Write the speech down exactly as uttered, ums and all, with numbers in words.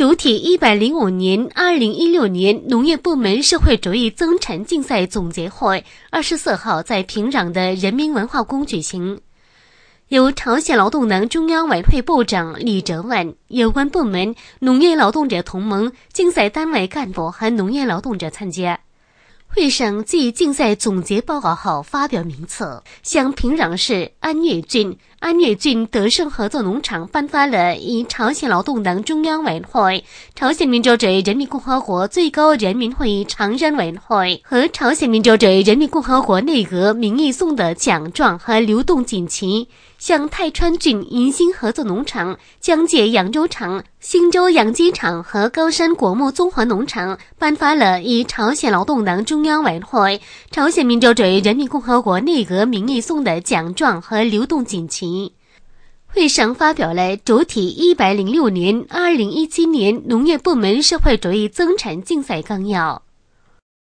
主体一百零五年二零一六年农业部门社会主义增产竞赛总结会二十四号在平壤的人民文化宫举行，由朝鲜劳动党中央委员会部长李哲万、有关部门、农业劳动者同盟、竞赛单位干部和农业劳动者参加。会上继竞赛总结报告后发表名册，向平壤市安岳郡、安岳郡德胜合作农场颁发了以朝鲜劳动党中央委员会、朝鲜民主主义人民共和国最高人民会议常任委员会和朝鲜民主主义人民共和国内阁名义送的奖状和流动锦旗，向泰川郡银星合作农场、江界扬州场、新州养鸡场和高山果木综合农场颁发了以朝鲜劳动党中央委员会、朝鲜民主主义人民共和国内阁名义送的奖状和流动锦旗。会上发表了主体一百零六年二零一七年农业部门社会主义增产竞赛纲要。